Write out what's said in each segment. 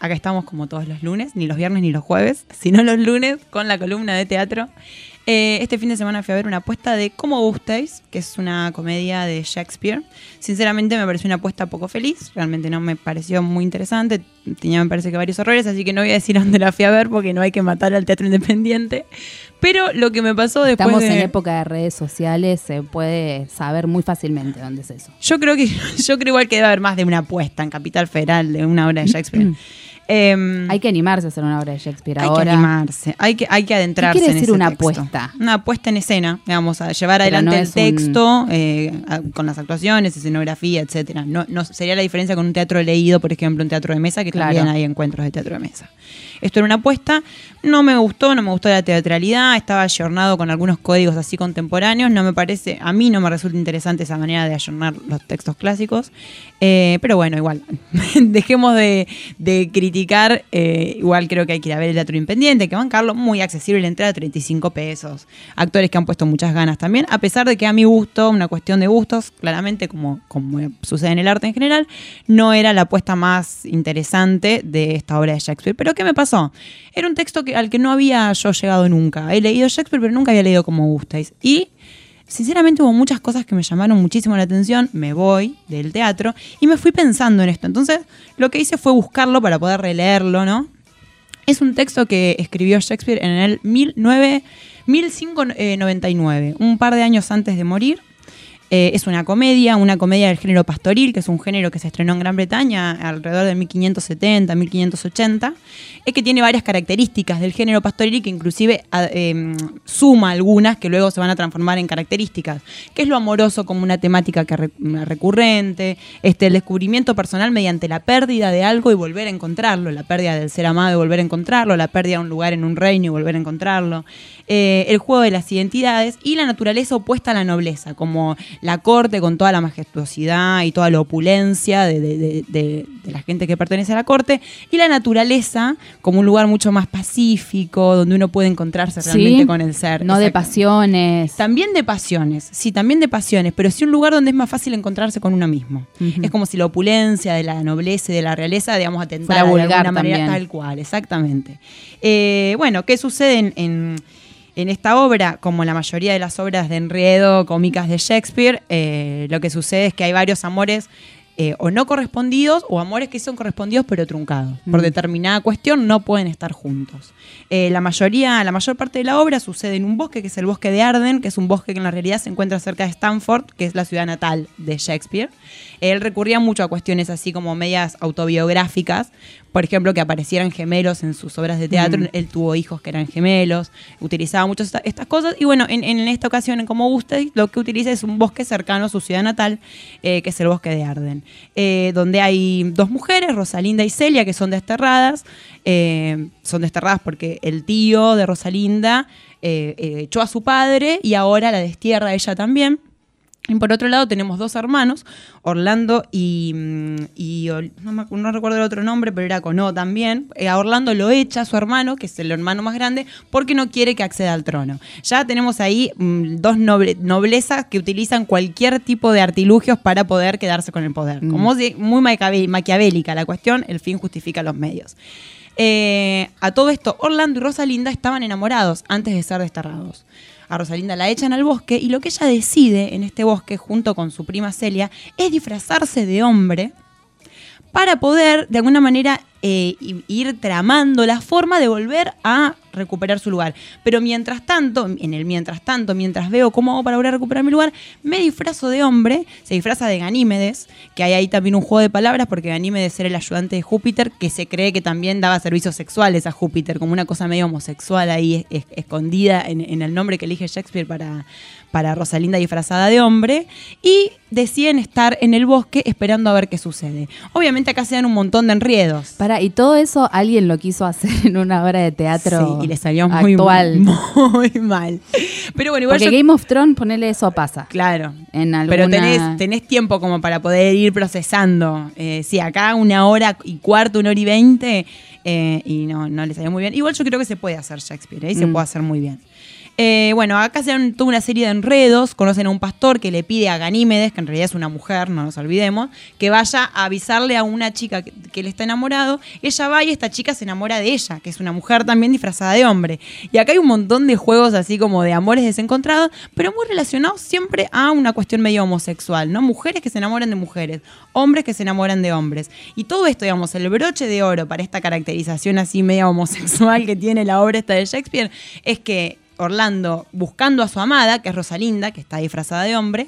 acá estamos como todos los lunes, ni los viernes ni los jueves, sino los lunes con la columna de teatro. Este fin de semana fui a ver una apuesta de Como Gustéis, que es una comedia de Shakespeare. Sinceramente me pareció una apuesta poco feliz, realmente no me pareció muy interesante, tenía me parece que varios errores, así que no voy a decir dónde la fui a ver porque no hay que matar al teatro independiente. Pero lo que me pasó después Estamos en época de redes sociales, se puede saber muy fácilmente dónde es eso. Yo creo igual que debe haber más de una apuesta en Capital Federal de una obra de Shakespeare. Hay que animarse a hacer una obra de Shakespeare ahora. Hay que animarse, hay que adentrarse. ¿Qué quiere decir en ese una texto? apuesta? Una apuesta en escena, digamos, a llevar Pero adelante no el texto con las actuaciones, escenografía, etcétera. No sería la diferencia con un teatro leído, por ejemplo, un teatro de mesa, que también hay encuentros de teatro de mesa. Esto era una apuesta, no me gustó la teatralidad, estaba ayornado con algunos códigos así contemporáneos, a mí no me resulta interesante esa manera de ayornar los textos clásicos, pero bueno, igual, dejemos de criticar, igual creo que hay que ir a ver el teatro independiente, que bancarlo, muy accesible la entrada, 35 pesos, actores que han puesto muchas ganas también, a pesar de que a mi gusto, una cuestión de gustos, claramente como sucede en el arte en general, no era la apuesta más interesante de esta obra de Shakespeare. Pero ¿qué me pasó? Era un texto al que no había yo llegado nunca. He leído Shakespeare, pero nunca había leído Como Gustéis. Y sinceramente hubo muchas cosas que me llamaron muchísimo la atención. Me voy del teatro y me fui pensando en esto. Entonces lo que hice fue buscarlo para poder releerlo, ¿no? Es un texto que escribió Shakespeare en el 1599, un par de años antes de morir. Es una comedia del género pastoril, que es un género que se estrenó en Gran Bretaña alrededor de 1570, 1580, que tiene varias características del género pastoril y que inclusive suma algunas que luego se van a transformar en características, que es lo amoroso como una temática recurrente, el descubrimiento personal mediante la pérdida de algo y volver a encontrarlo, la pérdida del ser amado y volver a encontrarlo, la pérdida de un lugar en un reino y volver a encontrarlo, el juego de las identidades y la naturaleza opuesta a la nobleza, como la corte con toda la majestuosidad y toda la opulencia de la gente que pertenece a la corte, y la naturaleza como un lugar mucho más pacífico, donde uno puede encontrarse realmente con el ser. No de pasiones. También de pasiones, pero sí un lugar donde es más fácil encontrarse con uno mismo. Uh-huh. Es como si la opulencia de la nobleza y de la realeza, digamos, atentara de alguna manera también. Tal cual, exactamente. Bueno, ¿qué sucede en esta obra? Como la mayoría de las obras de enredo cómicas de Shakespeare, lo que sucede es que hay varios amores o no correspondidos o amores que son correspondidos pero truncados. Por determinada cuestión no pueden estar juntos. La mayor parte de la obra sucede en un bosque, que es el bosque de Arden, que es un bosque que en la realidad se encuentra cerca de Stamford, que es la ciudad natal de Shakespeare. Él recurría mucho a cuestiones así como medias autobiográficas, por ejemplo, que aparecieran gemelos en sus obras de teatro. Él tuvo hijos que eran gemelos, utilizaba mucho estas cosas. Y bueno, en esta ocasión, en Como Gustéis, lo que utiliza es un bosque cercano a su ciudad natal, que es el bosque de Arden, donde hay dos mujeres, Rosalinda y Celia, que son desterradas. Son desterradas porque el tío de Rosalinda echó a su padre y ahora la destierra a ella también. Y por otro lado tenemos dos hermanos, Orlando y no recuerdo el otro nombre, pero era con O también. A Orlando lo echa a su hermano, que es el hermano más grande, porque no quiere que acceda al trono. Ya tenemos ahí dos noblezas que utilizan cualquier tipo de artilugios para poder quedarse con el poder. Como muy maquiavélica la cuestión, el fin justifica los medios. A todo esto, Orlando y Rosalinda estaban enamorados antes de ser desterrados. A Rosalinda la echan al bosque y lo que ella decide en este bosque, junto con su prima Celia, es disfrazarse de hombre para poder, de alguna manera, ir tramando la forma de volver a recuperar su lugar. Pero mientras tanto, mientras veo cómo hago para volver a recuperar mi lugar, me disfrazo de hombre, se disfraza de Ganímedes, que hay ahí también un juego de palabras, porque Ganímedes era el ayudante de Júpiter, que se cree que también daba servicios sexuales a Júpiter, como una cosa medio homosexual ahí escondida en el nombre que elige Shakespeare para Rosalinda disfrazada de hombre, y deciden estar en el bosque esperando a ver qué sucede. Obviamente acá se dan un montón de enredos. Y todo eso alguien lo quiso hacer en una obra de teatro. Sí, y le salió actual. Muy mal. Pero bueno, igual porque Game of Thrones, ponele, eso pasa. Claro. En alguna... Pero tenés tiempo como para poder ir procesando. Sí, acá 1 hora y cuarto, 1 hora y 20, y no le salió muy bien. Igual yo creo que se puede hacer Shakespeare, y se puede hacer muy bien. Bueno, acá se dan toda una serie de enredos. Conocen a un pastor que le pide a Ganímedes, que en realidad es una mujer, no nos olvidemos, que vaya a avisarle a una chica que él está enamorado. Ella va y esta chica se enamora de ella, que es una mujer también disfrazada de hombre. Y acá hay un montón de juegos así como de amores desencontrados, pero muy relacionados siempre a una cuestión medio homosexual, ¿no? Mujeres que se enamoran de mujeres, hombres que se enamoran de hombres. Y todo esto, digamos, el broche de oro para esta caracterización así media homosexual que tiene la obra esta de Shakespeare, es que Orlando, buscando a su amada, que es Rosalinda, que está disfrazada de hombre,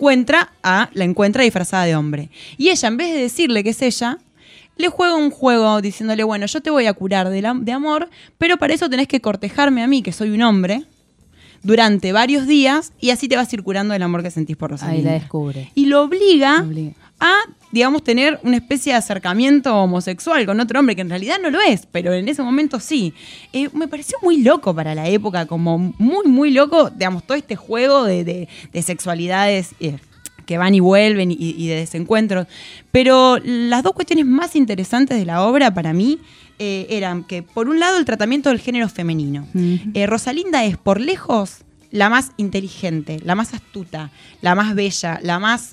la encuentra disfrazada de hombre. Y ella, en vez de decirle que es ella, le juega un juego diciéndole, bueno, yo te voy a curar de amor, pero para eso tenés que cortejarme a mí, que soy un hombre, durante varios días, y así te vas a ir curando el amor que sentís por Rosalinda. Ahí la descubre. Y lo obliga a, digamos, tener una especie de acercamiento homosexual con otro hombre, que en realidad no lo es, pero en ese momento sí. Me pareció muy loco para la época, como muy, muy loco, digamos, todo este juego de sexualidades que van y vuelven y de desencuentros. Pero las dos cuestiones más interesantes de la obra para mí eran que, por un lado, el tratamiento del género femenino. Rosalinda es, por lejos, la más inteligente, la más astuta, la más bella, la más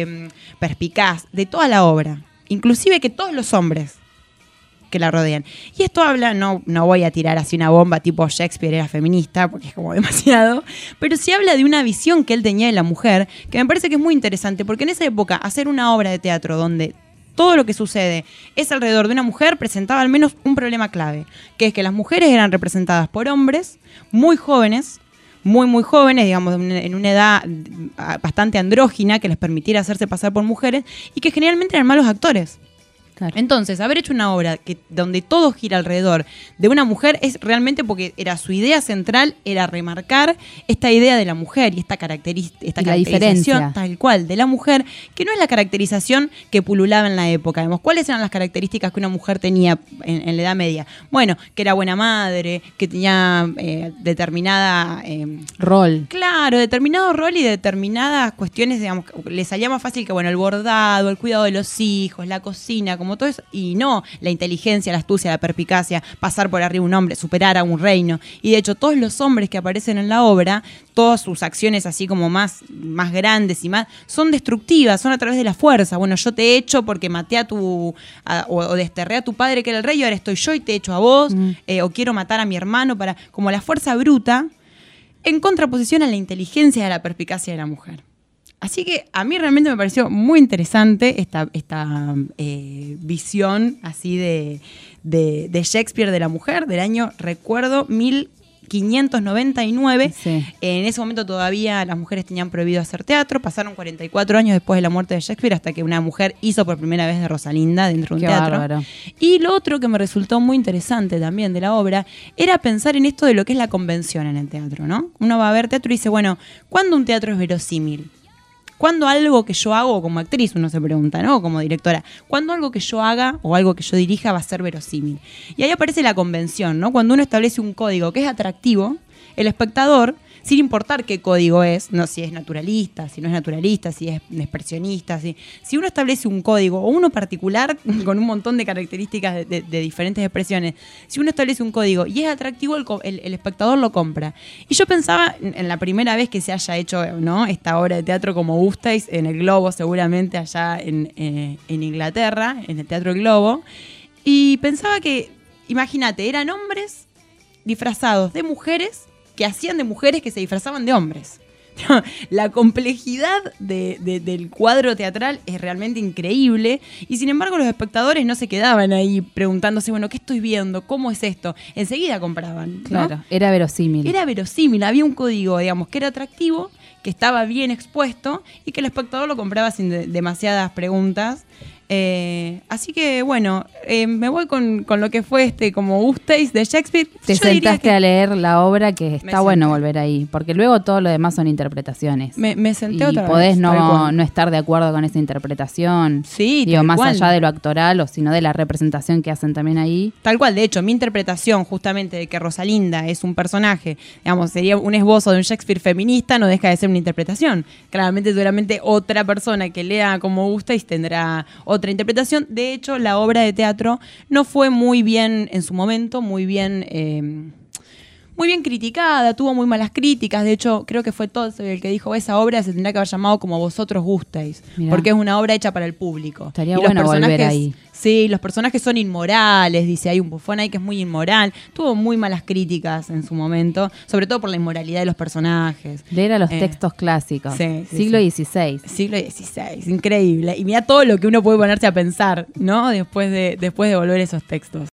perspicaz de toda la obra. Inclusive que todos los hombres que la rodean. Y esto habla, no voy a tirar así una bomba tipo Shakespeare era feminista, porque es como demasiado, pero sí habla de una visión que él tenía de la mujer, que me parece que es muy interesante, porque en esa época hacer una obra de teatro donde todo lo que sucede es alrededor de una mujer presentaba al menos un problema clave, que es que las mujeres eran representadas por hombres muy jóvenes, muy jóvenes, digamos, en una edad bastante andrógina que les permitiera hacerse pasar por mujeres y que generalmente eran malos actores. Claro. Entonces, haber hecho una obra donde todo gira alrededor de una mujer es realmente porque era su idea central, era remarcar esta idea de la mujer y esta caracterización diferencia tal cual de la mujer, que no es la caracterización que pululaba en la época. Digamos, ¿cuáles eran las características que una mujer tenía en la Edad Media? Bueno, que era buena madre, que tenía determinada rol. Claro, determinado rol y determinadas cuestiones, digamos, le salía más fácil que, bueno, el bordado, el cuidado de los hijos, la cocina, como todo eso, y no la inteligencia, la astucia, la perspicacia, pasar por arriba un hombre, superar a un reino. Y de hecho, todos los hombres que aparecen en la obra, todas sus acciones así como más grandes y más, son destructivas, son a través de la fuerza. Bueno, yo te he hecho porque maté o desterré a tu padre que era el rey, y ahora estoy yo y te echo a vos, o quiero matar a mi hermano, como la fuerza bruta, en contraposición a la inteligencia y a la perspicacia de la mujer. Así que a mí realmente me pareció muy interesante esta visión así de Shakespeare de la mujer del año, recuerdo, 1599. Sí. En ese momento todavía las mujeres tenían prohibido hacer teatro. Pasaron 44 años después de la muerte de Shakespeare hasta que una mujer hizo por primera vez de Rosalinda dentro de un teatro. Bárbaro. Y lo otro que me resultó muy interesante también de la obra era pensar en esto de lo que es la convención en el teatro, ¿no? Uno va a ver teatro y dice, bueno, ¿cuándo un teatro es verosímil? ¿Cuándo algo que yo hago como actriz, uno se pregunta, ¿no? Como directora, ¿cuándo algo que yo haga o algo que yo dirija va a ser verosímil? Y ahí aparece la convención, ¿no? Cuando uno establece un código que es atractivo, el espectador, sin importar qué código es, no si es naturalista, si no es naturalista, si es expresionista, si uno establece un código o uno particular con un montón de características de diferentes expresiones, si uno establece un código y es atractivo, el espectador lo compra. Y yo pensaba en la primera vez que se haya hecho, ¿no?, esta obra de teatro como gusteis en el Globo, seguramente allá en Inglaterra, en el Teatro del Globo, y pensaba que, imagínate, eran hombres disfrazados de mujeres que hacían de mujeres que se disfrazaban de hombres. La complejidad del cuadro teatral es realmente increíble y sin embargo los espectadores no se quedaban ahí preguntándose, bueno, ¿qué estoy viendo? ¿Cómo es esto? Enseguida compraban, ¿no? Claro, era verosímil. Era verosímil, había un código, digamos, que era atractivo, que estaba bien expuesto y que el espectador lo compraba sin demasiadas preguntas. Así que bueno, me voy con lo que fue como gusteis de Shakespeare. Te sentaste a leer la obra, que está bueno volver ahí, porque luego todo lo demás son interpretaciones. Me senté otra vez. Y podés no estar de acuerdo con esa interpretación. Sí, digo, más allá de lo actoral o sino de la representación que hacen también ahí. Tal cual, de hecho, mi interpretación justamente de que Rosalinda es un personaje, digamos, sería un esbozo de un Shakespeare feminista, no deja de ser una interpretación. Claramente, seguramente otra persona que lea como gusteis tendrá otra interpretación. De hecho, la obra de teatro no fue muy bien en su momento, muy bien muy bien criticada, tuvo muy malas críticas. De hecho, creo que fue Tolstoy el que dijo esa obra se tendría que haber llamado Como vosotros gusteis, porque es una obra hecha para el público. Estaría bueno volver ahí. Sí, los personajes son inmorales, dice, hay un bufón ahí que es muy inmoral. Tuvo muy malas críticas en su momento, sobre todo por la inmoralidad de los personajes. Leer a los textos clásicos, siglo XVI. Siglo XVI, increíble. Y mira todo lo que uno puede ponerse a pensar, ¿no? Después de volver esos textos.